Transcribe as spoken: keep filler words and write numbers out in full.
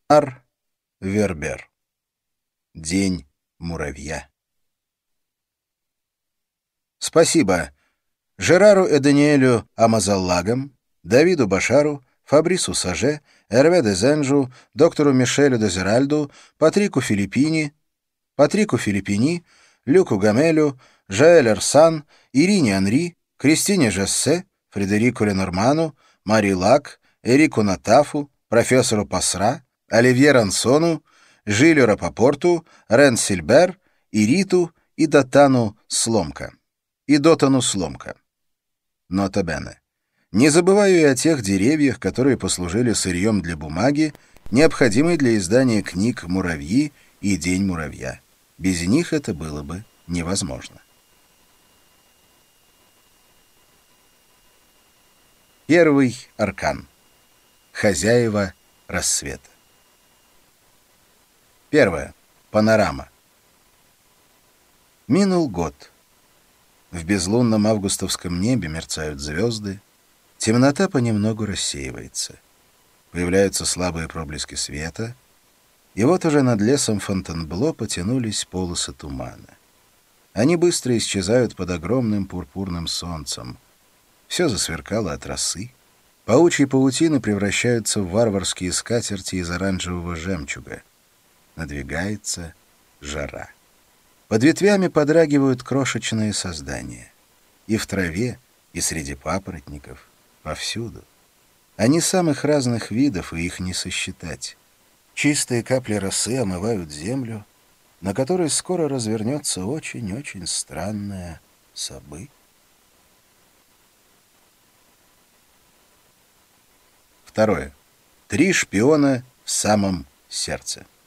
Ар Вербер. День муравья. Спасибо Жерару Эданиэлю Амазаллагам, Давиду Башару, Фабрису Саже, Эрве де Зенжу, доктору Мишелю де Зеральду, Патрику Филиппини, Патрику Филиппини, Люку Гамелю, Жаэль Арсан, Ирине Анри, Кристине Жессе, Фредерику Ленорману, Мари Лак, Эрику Натафу, профессору Пасра, Оливье Рансону, Жилю Рапопорту, Рен Сильбер, Ириту и Дотану Сломка. И Дотану Сломка. Нота бене. Не забываю и о тех деревьях, которые послужили сырьем для бумаги, необходимой для издания книг «Муравьи» и «День муравья». Без них это было бы невозможно. Первый аркан. Хозяева рассвета. Первое. Панорама. Минул год. В безлунном августовском небе мерцают звезды, темнота понемногу рассеивается. Появляются слабые проблески света, и вот уже над лесом Фонтенбло потянулись полосы тумана. Они быстро исчезают под огромным пурпурным солнцем. Все засверкало от росы. Паучьи паутины превращаются в варварские скатерти из оранжевого жемчуга. Надвигается жара. Под ветвями подрагивают крошечные создания. И в траве, и среди папоротников, повсюду. Они самых разных видов, и их не сосчитать. Чистые капли росы омывают землю, на которой скоро развернется очень-очень странное событие. Второе. Три шпиона в самом сердце.